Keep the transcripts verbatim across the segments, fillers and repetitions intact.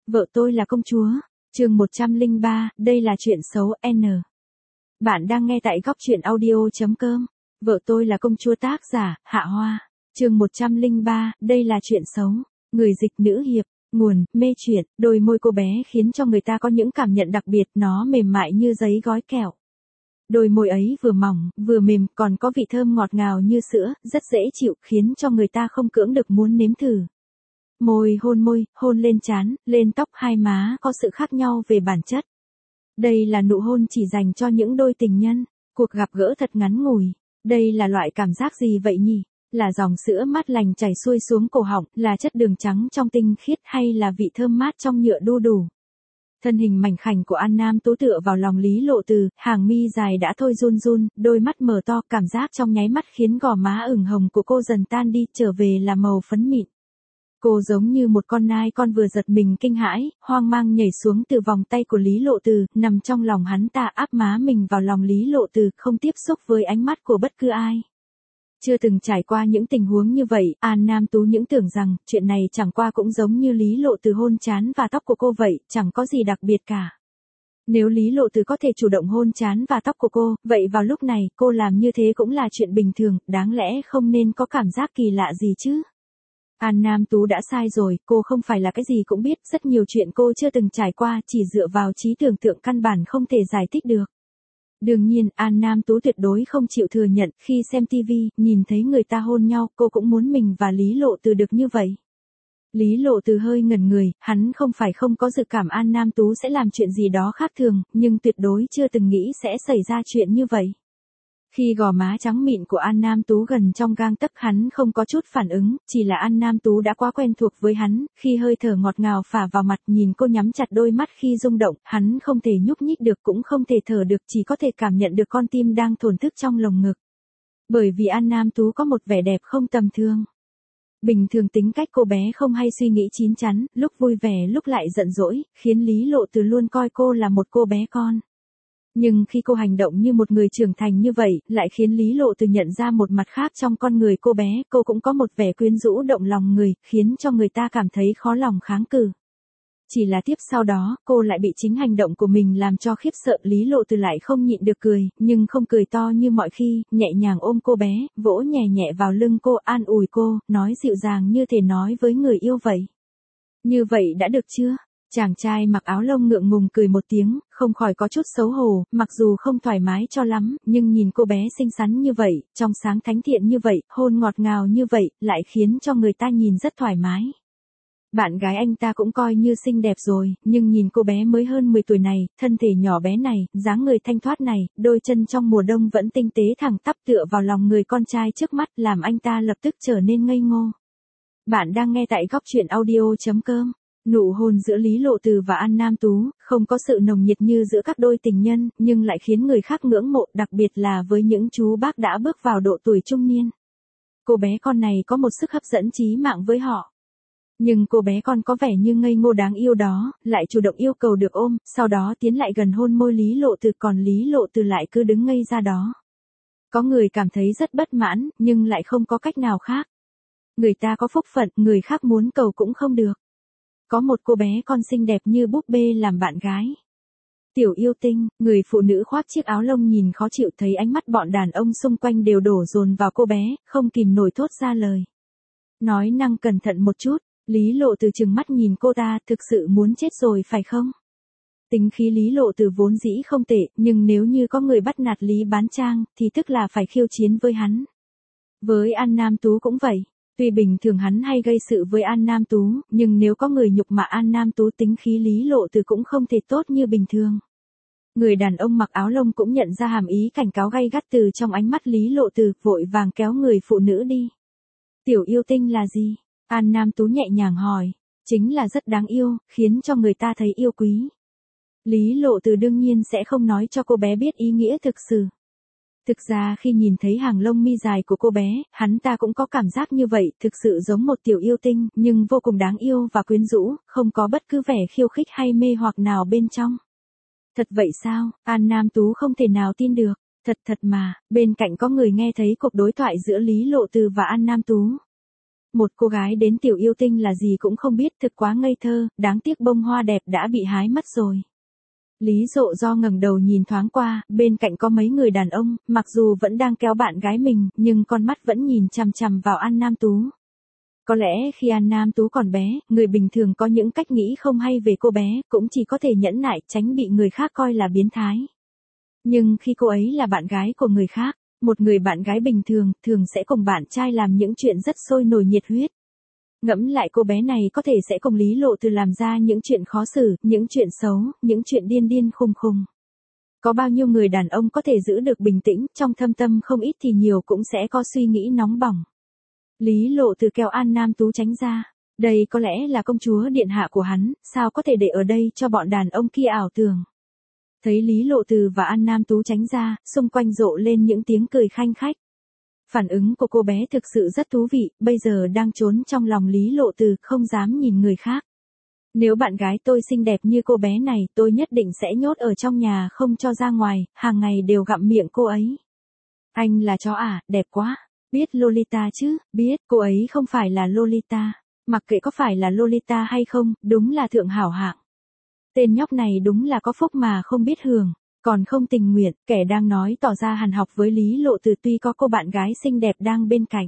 Vợ tôi là công chúa. Chương một trăm lẻ ba, đây là chuyện xấu N. Bạn đang nghe tại góc truyện audio chấm com. Vợ tôi là công chúa, tác giả Hạ Hoa. Chương một trăm lẻ ba, đây là chuyện xấu. Người dịch nữ hiệp. Nguồn, mê truyện. Đôi môi cô bé khiến cho người ta có những cảm nhận đặc biệt, nó mềm mại như giấy gói kẹo. Đôi môi ấy vừa mỏng, vừa mềm, còn có vị thơm ngọt ngào như sữa, rất dễ chịu, khiến cho người ta không cưỡng được muốn nếm thử. Môi hôn môi, hôn lên trán, lên tóc, hai má có sự khác nhau về bản chất. Đây là nụ hôn chỉ dành cho những đôi tình nhân, cuộc gặp gỡ thật ngắn ngủi. Đây là loại cảm giác gì vậy nhỉ? Là dòng sữa mát lành chảy xuôi xuống cổ họng, là chất đường trắng trong tinh khiết, hay là vị thơm mát trong nhựa đu đủ? Thân hình mảnh khảnh của An Nam Tú tựa vào lòng Lý Lộ Từ, hàng mi dài đã thôi run run, đôi mắt mở to, cảm giác trong nháy mắt khiến gò má ửng hồng của cô dần tan đi, trở về là màu phấn mịn. Cô giống như một con nai con vừa giật mình kinh hãi, hoang mang nhảy xuống từ vòng tay của Lý Lộ Từ, nằm trong lòng hắn ta, áp má mình vào lòng Lý Lộ Từ, không tiếp xúc với ánh mắt của bất cứ ai. Chưa từng trải qua những tình huống như vậy, An Nam Tú những tưởng rằng, chuyện này chẳng qua cũng giống như Lý Lộ Từ hôn trán và tóc của cô vậy, chẳng có gì đặc biệt cả. Nếu Lý Lộ Từ có thể chủ động hôn trán và tóc của cô, vậy vào lúc này, cô làm như thế cũng là chuyện bình thường, đáng lẽ không nên có cảm giác kỳ lạ gì chứ. An Nam Tú đã sai rồi, cô không phải là cái gì cũng biết, rất nhiều chuyện cô chưa từng trải qua, chỉ dựa vào trí tưởng tượng căn bản không thể giải thích được. Đương nhiên, An Nam Tú tuyệt đối không chịu thừa nhận, khi xem tivi, nhìn thấy người ta hôn nhau, cô cũng muốn mình và Lý Lộ Từ được như vậy. Lý Lộ Từ hơi ngẩn người, hắn không phải không có dự cảm An Nam Tú sẽ làm chuyện gì đó khác thường, nhưng tuyệt đối chưa từng nghĩ sẽ xảy ra chuyện như vậy. Khi gò má trắng mịn của An Nam Tú gần trong gang tấc, hắn không có chút phản ứng, chỉ là An Nam Tú đã quá quen thuộc với hắn, khi hơi thở ngọt ngào phả vào mặt, nhìn cô nhắm chặt đôi mắt khi rung động, hắn không thể nhúc nhích được, cũng không thể thở được, chỉ có thể cảm nhận được con tim đang thổn thức trong lồng ngực. Bởi vì An Nam Tú có một vẻ đẹp không tầm thường. Bình thường tính cách cô bé không hay suy nghĩ chín chắn, lúc vui vẻ lúc lại giận dỗi, khiến Lý Lộ Từ luôn coi cô là một cô bé con. Nhưng khi cô hành động như một người trưởng thành như vậy, lại khiến Lý Lộ Từ nhận ra một mặt khác trong con người cô bé, cô cũng có một vẻ quyến rũ động lòng người, khiến cho người ta cảm thấy khó lòng kháng cự. Chỉ là tiếp sau đó, cô lại bị chính hành động của mình làm cho khiếp sợ, Lý Lộ Từ lại không nhịn được cười, nhưng không cười to như mọi khi, nhẹ nhàng ôm cô bé, vỗ nhẹ nhẹ vào lưng cô, an ủi cô, nói dịu dàng như thể nói với người yêu vậy. Như vậy đã được chưa? Chàng trai mặc áo lông ngượng ngùng cười một tiếng, không khỏi có chút xấu hổ, mặc dù không thoải mái cho lắm, nhưng nhìn cô bé xinh xắn như vậy, trong sáng thánh thiện như vậy, hôn ngọt ngào như vậy, lại khiến cho người ta nhìn rất thoải mái. Bạn gái anh ta cũng coi như xinh đẹp rồi, nhưng nhìn cô bé mới hơn mười tuổi này, thân thể nhỏ bé này, dáng người thanh thoát này, đôi chân trong mùa đông vẫn tinh tế thẳng tắp tựa vào lòng người con trai trước mắt, làm anh ta lập tức trở nên ngây ngô. Bạn đang nghe tại góc truyện audio chấm com. Nụ hôn giữa Lý Lộ Từ và An Nam Tú, không có sự nồng nhiệt như giữa các đôi tình nhân, nhưng lại khiến người khác ngưỡng mộ, đặc biệt là với những chú bác đã bước vào độ tuổi trung niên. Cô bé con này có một sức hấp dẫn chí mạng với họ. Nhưng cô bé con có vẻ như ngây ngô đáng yêu đó, lại chủ động yêu cầu được ôm, sau đó tiến lại gần hôn môi Lý Lộ Từ, còn Lý Lộ Từ lại cứ đứng ngây ra đó. Có người cảm thấy rất bất mãn, nhưng lại không có cách nào khác. Người ta có phúc phận, người khác muốn cầu cũng không được. Có một cô bé con xinh đẹp như búp bê làm bạn gái. Tiểu yêu tinh, người phụ nữ khoác chiếc áo lông nhìn khó chịu, thấy ánh mắt bọn đàn ông xung quanh đều đổ dồn vào cô bé, không kìm nổi thốt ra lời. Nói năng cẩn thận một chút, Lý Lộ Từ trừng mắt nhìn cô ta, thực sự muốn chết rồi phải không? Tính khí Lý Lộ Từ vốn dĩ không tệ, nhưng nếu như có người bắt nạt Lý Bán Trang, thì tức là phải khiêu chiến với hắn. Với An Nam Tú cũng vậy. Tuy bình thường hắn hay gây sự với An Nam Tú, nhưng nếu có người nhục mạ An Nam Tú, tính khí Lý Lộ Từ cũng không thể tốt như bình thường. Người đàn ông mặc áo lông cũng nhận ra hàm ý cảnh cáo gay gắt từ trong ánh mắt Lý Lộ Từ, vội vàng kéo người phụ nữ đi. Tiểu yêu tinh là gì? An Nam Tú nhẹ nhàng hỏi. Chính là rất đáng yêu, khiến cho người ta thấy yêu quý. Lý Lộ Từ đương nhiên sẽ không nói cho cô bé biết ý nghĩa thực sự. Thực ra khi nhìn thấy hàng lông mi dài của cô bé, hắn ta cũng có cảm giác như vậy, thực sự giống một tiểu yêu tinh, nhưng vô cùng đáng yêu và quyến rũ, không có bất cứ vẻ khiêu khích hay mê hoặc nào bên trong. Thật vậy sao? An Nam Tú không thể nào tin được. Thật thật mà, bên cạnh có người nghe thấy cuộc đối thoại giữa Lý Lộ Từ và An Nam Tú. Một cô gái đến tiểu yêu tinh là gì cũng không biết, thực quá ngây thơ, đáng tiếc bông hoa đẹp đã bị hái mất rồi. Lý Dụ Do ngẩng đầu nhìn thoáng qua, bên cạnh có mấy người đàn ông, mặc dù vẫn đang kéo bạn gái mình, nhưng con mắt vẫn nhìn chằm chằm vào An Nam Tú. Có lẽ khi An Nam Tú còn bé, người bình thường có những cách nghĩ không hay về cô bé, cũng chỉ có thể nhẫn nại tránh bị người khác coi là biến thái. Nhưng khi cô ấy là bạn gái của người khác, một người bạn gái bình thường, thường sẽ cùng bạn trai làm những chuyện rất sôi nổi nhiệt huyết. Ngẫm lại cô bé này có thể sẽ cùng Lý Lộ Từ làm ra những chuyện khó xử, những chuyện xấu, những chuyện điên điên khùng khùng. Có bao nhiêu người đàn ông có thể giữ được bình tĩnh, trong thâm tâm không ít thì nhiều cũng sẽ có suy nghĩ nóng bỏng. Lý Lộ Từ kéo An Nam Tú tránh ra. Đây có lẽ là công chúa điện hạ của hắn, sao có thể để ở đây cho bọn đàn ông kia ảo tưởng. Thấy Lý Lộ Từ và An Nam Tú tránh ra, xung quanh rộ lên những tiếng cười khanh khách. Phản ứng của cô bé thực sự rất thú vị, bây giờ đang trốn trong lòng Lý Lộ Từ, không dám nhìn người khác. Nếu bạn gái tôi xinh đẹp như cô bé này, tôi nhất định sẽ nhốt ở trong nhà không cho ra ngoài, hàng ngày đều gặm miệng cô ấy. Anh là chó à, đẹp quá. Biết Lolita chứ, biết, cô ấy không phải là Lolita. Mặc kệ có phải là Lolita hay không, đúng là thượng hảo hạng. Tên nhóc này đúng là có phúc mà không biết hưởng, còn không tình nguyện, kẻ đang nói tỏ ra hàn học với Lý Lộ Từ tuy có cô bạn gái xinh đẹp đang bên cạnh.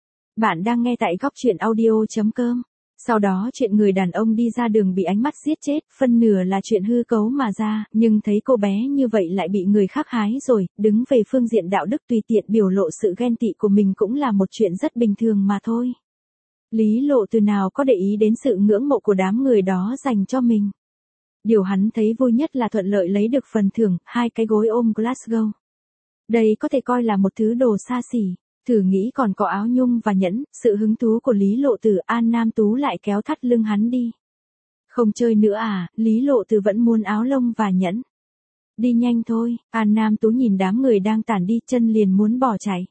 Bạn đang nghe tại góc truyện audio.com. Sau đó chuyện người đàn ông đi ra đường bị ánh mắt giết chết, phân nửa là chuyện hư cấu mà ra, nhưng thấy cô bé như vậy lại bị người khác hái rồi, đứng về phương diện đạo đức tùy tiện biểu lộ sự ghen tị của mình cũng là một chuyện rất bình thường mà thôi. Lý Lộ Từ nào có để ý đến sự ngưỡng mộ của đám người đó dành cho mình. Điều hắn thấy vui nhất là thuận lợi lấy được phần thưởng, hai cái gối ôm Glasgow. Đây có thể coi là một thứ đồ xa xỉ. Thử nghĩ còn có áo nhung và nhẫn, sự hứng thú của Lý Lộ Từ, An Nam Tú lại kéo thắt lưng hắn đi. Không chơi nữa à, Lý Lộ Từ vẫn muốn áo lông và nhẫn. Đi nhanh thôi, An Nam Tú nhìn đám người đang tản đi, chân liền muốn bỏ chạy.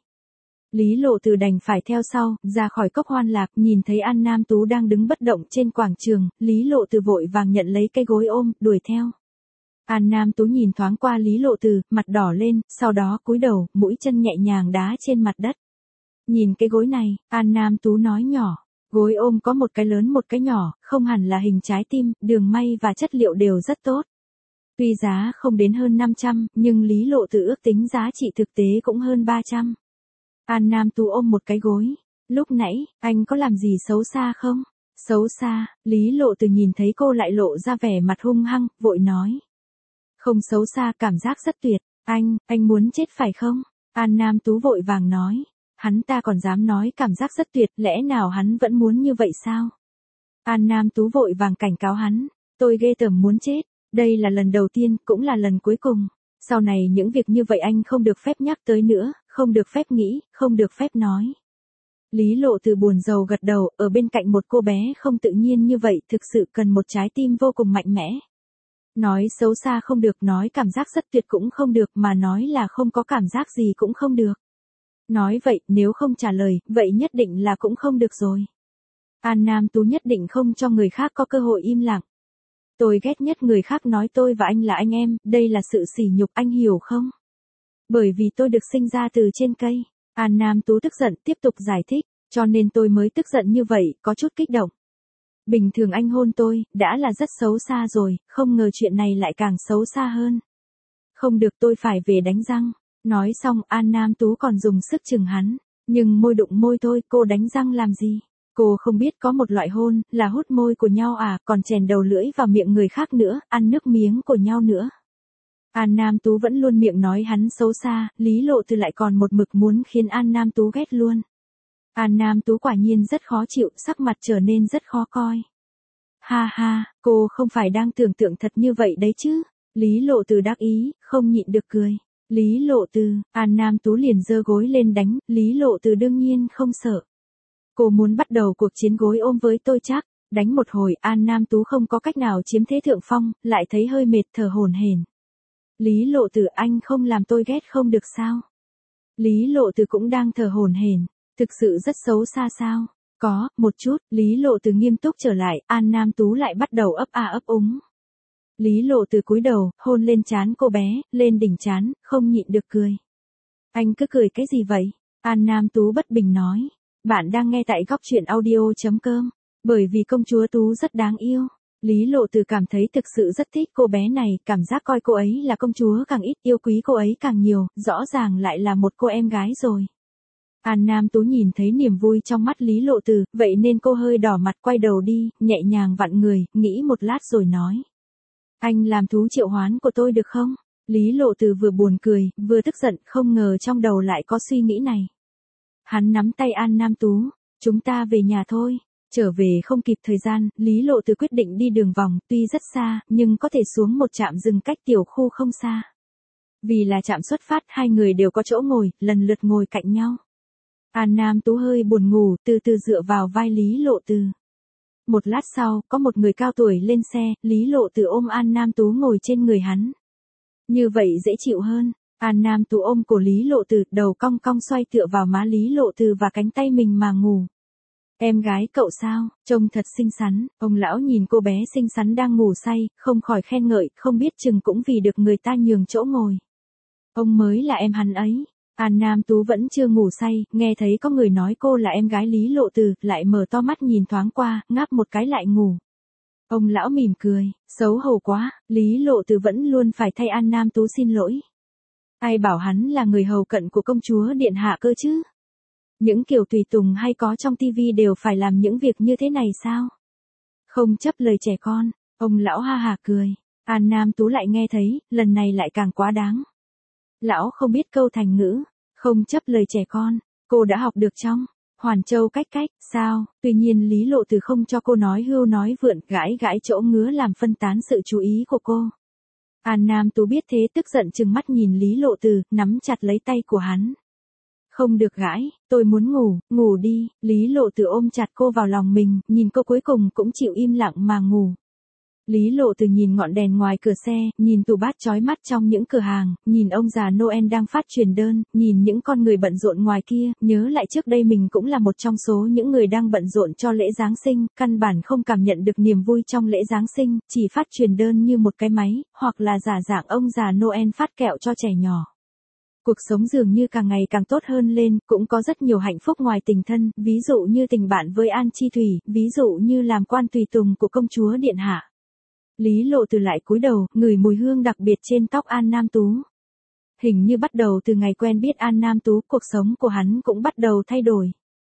Lý Lộ Từ đành phải theo sau, ra khỏi cốc hoan lạc, nhìn thấy An Nam Tú đang đứng bất động trên quảng trường, Lý Lộ Từ vội vàng nhận lấy cái gối ôm, đuổi theo. An Nam Tú nhìn thoáng qua Lý Lộ Từ, mặt đỏ lên, sau đó cúi đầu, mũi chân nhẹ nhàng đá trên mặt đất. Nhìn cái gối này, An Nam Tú nói nhỏ, gối ôm có một cái lớn một cái nhỏ, không hẳn là hình trái tim, đường may và chất liệu đều rất tốt. Tuy giá không đến hơn năm trăm, nhưng Lý Lộ Từ ước tính giá trị thực tế cũng hơn ba trăm. An Nam Tú ôm một cái gối. Lúc nãy, anh có làm gì xấu xa không? Xấu xa, Lý Lộ Từ nhìn thấy cô lại lộ ra vẻ mặt hung hăng, vội nói. Không xấu xa, cảm giác rất tuyệt. Anh, anh muốn chết phải không? An Nam Tú vội vàng nói. Hắn ta còn dám nói cảm giác rất tuyệt, lẽ nào hắn vẫn muốn như vậy sao? An Nam Tú vội vàng cảnh cáo hắn. Tôi ghê tởm muốn chết. Đây là lần đầu tiên, cũng là lần cuối cùng. Sau này những việc như vậy anh không được phép nhắc tới nữa, không được phép nghĩ, không được phép nói. Lý Lộ Từ buồn rầu gật đầu, ở bên cạnh một cô bé không tự nhiên như vậy thực sự cần một trái tim vô cùng mạnh mẽ. Nói xấu xa không được, nói cảm giác rất tuyệt cũng không được, mà nói là không có cảm giác gì cũng không được. Nói vậy, nếu không trả lời, vậy nhất định là cũng không được rồi. An Nam Tú nhất định không cho người khác có cơ hội im lặng. Tôi ghét nhất người khác nói tôi và anh là anh em, đây là sự sỉ nhục, anh hiểu không? Bởi vì tôi được sinh ra từ trên cây. An Nam Tú tức giận tiếp tục giải thích, cho nên tôi mới tức giận như vậy, có chút kích động. Bình thường anh hôn tôi, đã là rất xấu xa rồi, không ngờ chuyện này lại càng xấu xa hơn. Không được, tôi phải về đánh răng. Nói xong, An Nam Tú còn dùng sức chừng hắn, nhưng môi đụng môi thôi, cô đánh răng làm gì? Cô không biết có một loại hôn, là hút môi của nhau à, còn chèn đầu lưỡi vào miệng người khác nữa, ăn nước miếng của nhau nữa. An Nam Tú vẫn luôn miệng nói hắn xấu xa, Lý Lộ Từ lại còn một mực muốn khiến An Nam Tú ghét luôn. An Nam Tú quả nhiên rất khó chịu, sắc mặt trở nên rất khó coi. Ha ha, cô không phải đang tưởng tượng thật như vậy đấy chứ? Lý Lộ Từ đắc ý, không nhịn được cười. Lý Lộ Từ, An Nam Tú liền giơ gối lên đánh, Lý Lộ Từ đương nhiên không sợ. Cô muốn bắt đầu cuộc chiến gối ôm với tôi chắc. Đánh một hồi, An Nam Tú không có cách nào chiếm thế thượng phong, lại thấy hơi mệt thở hổn hển. Lý Lộ Từ, anh không làm tôi ghét không được sao? Lý Lộ Từ cũng đang thở hổn hển, thực sự rất xấu xa sao? Có, một chút, Lý Lộ Từ nghiêm túc trở lại, An Nam Tú lại bắt đầu ấp a ấp úng. Lý Lộ Từ cúi đầu, hôn lên trán cô bé, lên đỉnh trán, không nhịn được cười. Anh cứ cười cái gì vậy? An Nam Tú bất bình nói. Bạn đang nghe tại góc truyện audio.com. Bởi vì công chúa Tú rất đáng yêu, Lý Lộ Từ cảm thấy thực sự rất thích cô bé này, cảm giác coi cô ấy là công chúa càng ít, yêu quý cô ấy càng nhiều, rõ ràng lại là một cô em gái rồi. An Nam Tú nhìn thấy niềm vui trong mắt Lý Lộ Từ, vậy nên cô hơi đỏ mặt quay đầu đi, nhẹ nhàng vặn người, nghĩ một lát rồi nói. Anh làm thú triệu hoán của tôi được không? Lý Lộ Từ vừa buồn cười, vừa tức giận, không ngờ trong đầu lại có suy nghĩ này. Hắn nắm tay An Nam Tú, chúng ta về nhà thôi. Trở về không kịp thời gian, Lý Lộ Từ quyết định đi đường vòng, tuy rất xa, nhưng có thể xuống một trạm dừng cách tiểu khu không xa. Vì là trạm xuất phát, hai người đều có chỗ ngồi, lần lượt ngồi cạnh nhau. An Nam Tú hơi buồn ngủ, từ từ dựa vào vai Lý Lộ Từ. Một lát sau, có một người cao tuổi lên xe, Lý Lộ Từ ôm An Nam Tú ngồi trên người hắn. Như vậy dễ chịu hơn. An Nam Tú ôm cổ Lý Lộ Từ, đầu cong cong xoay tựa vào má Lý Lộ Từ và cánh tay mình mà ngủ. Em gái cậu sao, trông thật xinh xắn, ông lão nhìn cô bé xinh xắn đang ngủ say, không khỏi khen ngợi, không biết chừng cũng vì được người ta nhường chỗ ngồi. Ông mới là em hắn ấy. An Nam Tú vẫn chưa ngủ say, nghe thấy có người nói cô là em gái Lý Lộ Từ, lại mở to mắt nhìn thoáng qua, ngáp một cái lại ngủ. Ông lão mỉm cười, xấu hổ quá, Lý Lộ Từ vẫn luôn phải thay An Nam Tú xin lỗi. Ai bảo hắn là người hầu cận của công chúa điện hạ cơ chứ? Những kiểu tùy tùng hay có trong tivi đều phải làm những việc như thế này sao? Không chấp lời trẻ con, ông lão ha hả cười. An Nam Tú lại nghe thấy, lần này lại càng quá đáng. Lão không biết câu thành ngữ, không chấp lời trẻ con, cô đã học được trong Hoàn Châu cách cách, sao? Tuy nhiên Lý Lộ Từ không cho cô nói hưu nói vượn, gãi gãi chỗ ngứa làm phân tán sự chú ý của cô. An Nam Tú biết thế tức giận trừng mắt nhìn Lý Lộ Từ, nắm chặt lấy tay của hắn. Không được gãi, tôi muốn ngủ, ngủ đi. Lý Lộ Từ ôm chặt cô vào lòng mình, nhìn cô cuối cùng cũng chịu im lặng mà ngủ. Lý Lộ Từ nhìn ngọn đèn ngoài cửa xe, nhìn tủ bát chói mắt trong những cửa hàng, nhìn ông già Noel đang phát truyền đơn, nhìn những con người bận rộn ngoài kia, nhớ lại trước đây mình cũng là một trong số những người đang bận rộn cho lễ Giáng sinh, căn bản không cảm nhận được niềm vui trong lễ Giáng sinh, chỉ phát truyền đơn như một cái máy, hoặc là giả dạng ông già Noel phát kẹo cho trẻ nhỏ. Cuộc sống dường như càng ngày càng tốt hơn lên, cũng có rất nhiều hạnh phúc ngoài tình thân, ví dụ như tình bạn với An Chi Thủy, ví dụ như làm quan tùy tùng của công chúa điện hạ. Lý Lộ Từ lại cúi đầu, ngửi mùi hương đặc biệt trên tóc An Nam Tú. Hình như bắt đầu từ ngày quen biết An Nam Tú, cuộc sống của hắn cũng bắt đầu thay đổi.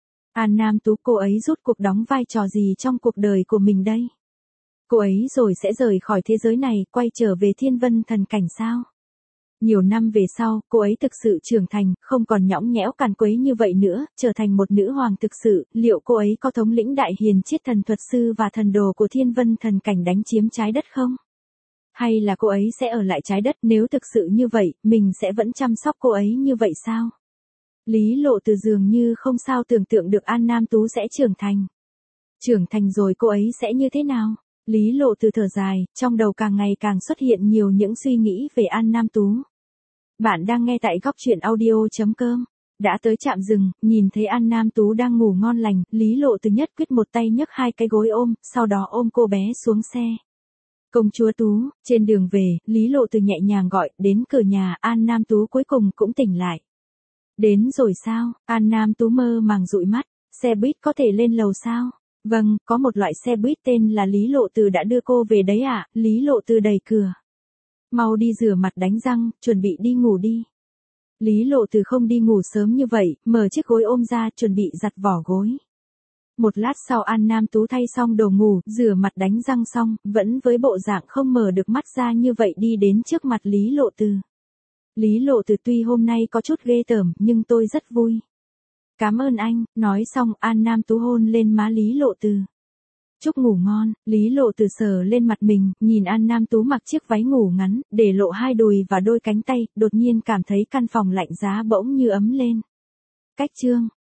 An Nam Tú, cô ấy rốt cuộc đóng vai trò gì trong cuộc đời của mình đây? Cô ấy rồi sẽ rời khỏi thế giới này, quay trở về Thiên Vân Thần Cảnh sao? Nhiều năm về sau, cô ấy thực sự trưởng thành, không còn nhõng nhẽo càn quấy như vậy nữa, trở thành một nữ hoàng thực sự, liệu cô ấy có thống lĩnh đại hiền chiết thần thuật sư và thần đồ của Thiên Vân Thần Cảnh đánh chiếm trái đất không? Hay là cô ấy sẽ ở lại trái đất, nếu thực sự như vậy, mình sẽ vẫn chăm sóc cô ấy như vậy sao? Lý Lộ Từ dường như không sao tưởng tượng được An Nam Tú sẽ trưởng thành. Trưởng thành rồi cô ấy sẽ như thế nào? Lý Lộ Từ thở dài, trong đầu càng ngày càng xuất hiện nhiều những suy nghĩ về An Nam Tú. Bạn đang nghe tại góc truyện audio.com. Đã tới trạm dừng, nhìn thấy An Nam Tú đang ngủ ngon lành, Lý Lộ Từ nhất quyết một tay nhấc hai cái gối ôm, sau đó ôm cô bé xuống xe. Công chúa Tú, trên đường về, Lý Lộ Từ nhẹ nhàng gọi, đến cửa nhà, An Nam Tú cuối cùng cũng tỉnh lại. Đến rồi sao? An Nam Tú mơ màng dụi mắt, xe buýt có thể lên lầu sao? Vâng, có một loại xe buýt tên là Lý Lộ Từ đã đưa cô về đấy ạ. Lý Lộ Từ đẩy cửa. Mau đi rửa mặt đánh răng, chuẩn bị đi ngủ đi. Lý Lộ Từ không đi ngủ sớm như vậy, mở chiếc gối ôm ra, chuẩn bị giặt vỏ gối. Một lát sau An Nam Tú thay xong đồ ngủ, rửa mặt đánh răng xong, vẫn với bộ dạng không mở được mắt ra như vậy đi đến trước mặt Lý Lộ Từ. Lý Lộ Từ, tuy hôm nay có chút ghê tởm, nhưng tôi rất vui. Cảm ơn anh, nói xong An Nam Tú hôn lên má Lý Lộ Từ. Chúc ngủ ngon, Lý Lộ Từ sờ lên mặt mình, nhìn An Nam Tú mặc chiếc váy ngủ ngắn, để lộ hai đùi và đôi cánh tay, đột nhiên cảm thấy căn phòng lạnh giá bỗng như ấm lên. Cách chương